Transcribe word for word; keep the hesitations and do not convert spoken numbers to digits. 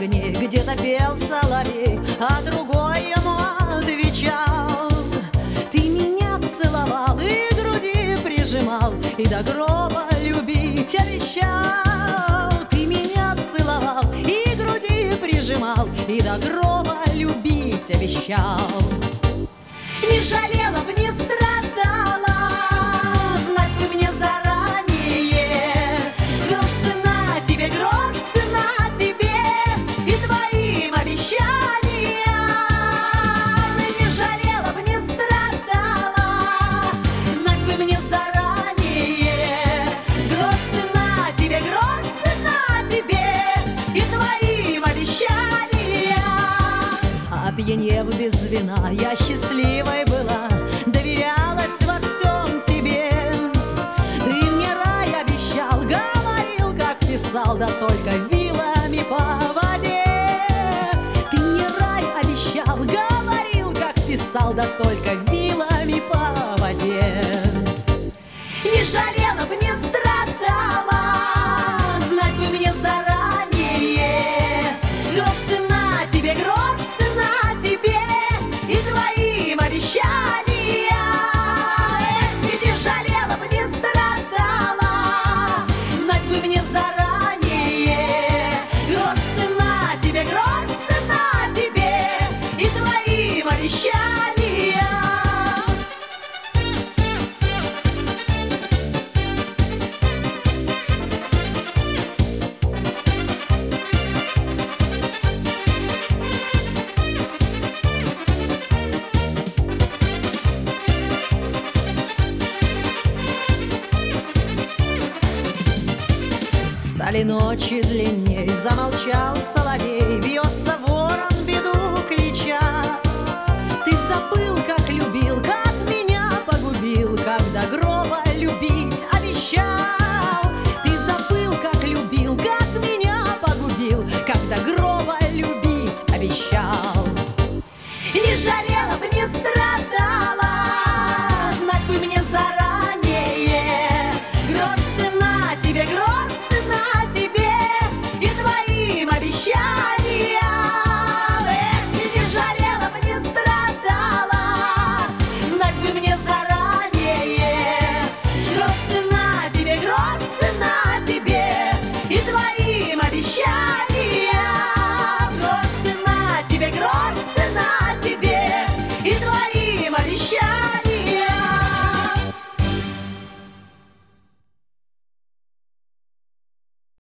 весне где-то пел соловей, а другой ему отвечал: ты меня целовал и к груди прижимал, и до гроба любить обещал. Ты меня целовал и к груди прижимал, и до гроба любить обещал. Не жалела б, не страдала, знать бы мне заранее. Грош цена тебе, грош цена тебе и твоим обещаниям. Не жалела б, не страдала, знать бы мне заранее. Грош цена тебе, грош цена тебе и твоим обещаниям. Опьянев без вина, я счастливой была, доверялась во всем тебе. Ты мне рай обещал, говорил, как писал, да только вилами по воде. Ты мне рай обещал, говорил, как писал, да только вилами по воде. Не жалела б, не страдала, знать бы мне заранее. Грош цена тебе, грош цена тебе и твоим обещаниям. Не жалела б, не страдала, знать бы мне заранее. Грош цена тебе, грош цена тебе и твоим обещаниям. Стали ночи длинней, замолчал соловей, вьется ворон, беду клича. Ты забыл, как любил, как меня погубил, когда гроба любить обещал. Ты забыл, как любил, как меня погубил, когда гроба любить обещал. Не жалела б, не страдала, знать бы мне заранее. Грош цена тебе, грош цена тебе и твоим обещаниям. Эх, не жалела б, не страдала, знать бы мне заранее.